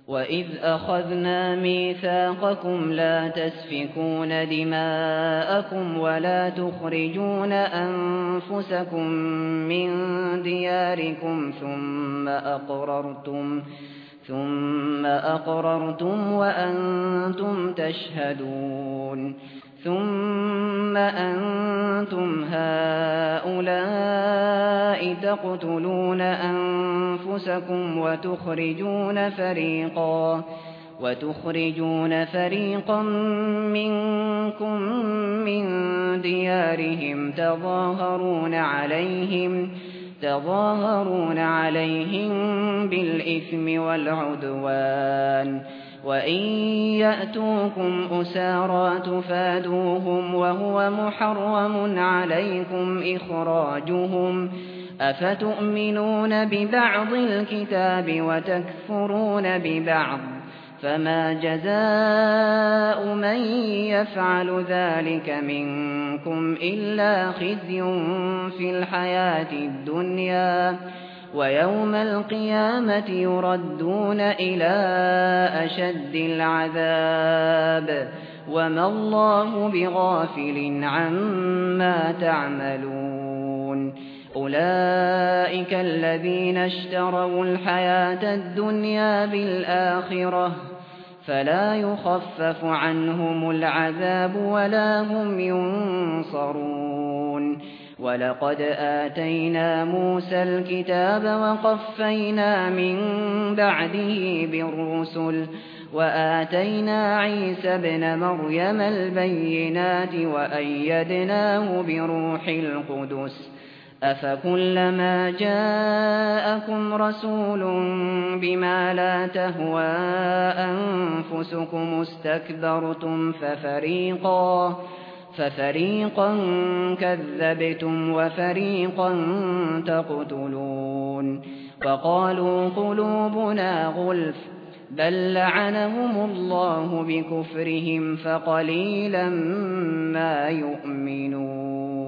وَإِذْ أَخَذْنَا مِيثَاقَكُمْ لَا تَسْفِكُونَ دِمَاءَكُمْ وَلَا تُخْرِجُونَ أَنفُسَكُم مِّن دِيَارِكُمْ ثُمَّ أَقْرَرْتُمْ وَأَنتُمْ تَشْهَدُونَ ثُمَّ أَنتُمْ هَؤُلَاءِ تَقْتُلُونَ أَنفُسَكُمْ وَتُخْرِجُونَ فَرِيقًا مِّنكُم مِّن دِيَارِهِمْ تَظَاهَرُونَ عَلَيْهِم بِالْإِثْمِ وَالْعُدْوَانِ وَإِن يَأْتُوكُمْ أُسَارَىٰ تُفَادُوهُمْ وَهُوَ مُحَرَّمٌ عَلَيْكُمْ إِخْرَاجُهُمْ أَفَتُؤْمِنُونَ بِبَعْضِ الْكِتَابِ وَتَكْفُرُونَ بِبَعْضٍ فَمَا جَزَاءُ مَن يَفْعَلُ ذَلِكَ مِنكُمْ إِلَّا خِزْيٌ فِي الْحَيَاةِ الدُّنْيَا وَيَوْمَ الْقِيَامَةِ يُرَدُّونَ إِلَىٰ أَشَدِّ الْعَذَابِ وَمَا اللَّهُ بِغَافِلٍ عَمَّا تَعْمَلُونَ أُولَٰئِكَ الَّذِينَ اشْتَرَوُا الْحَيَاةَ الدُّنْيَا بِالْآخِرَةِ فَلَا يُخَفَّفُ عَنْهُمُ الْعَذَابُ وَلَا هُمْ يُنصَرُونَ وَلَقَدْ آتَيْنَا مُوسَى الْكِتَابَ وَقَفَّيْنَا مِن بَعْدِهِ بِالرُّسُلِ وَآتَيْنَا عِيسَى ابْنَ مَرْيَمَ الْبَيِّنَاتِ وَأَيَّدْنَاهُ بِرُوحِ الْقُدُسِ أَفَكُلَّمَا جَاءَكُمْ رَسُولٌ بِمَا لَا تَهْوَىٰ أَنفُسُكُمُ اسْتَكْبَرْتُمْ فَفَرِيقًا كَذَّبْتُمْ وَفَرِيقًا تَقْتُلُونَ وَقَالُوا قُلُوبُنَا غُلْفٌ بَل لَّعَنَهُمُ اللَّهُ بِكُفْرِهِمْ فَقَلِيلًا مَّا يُؤْمِنُونَ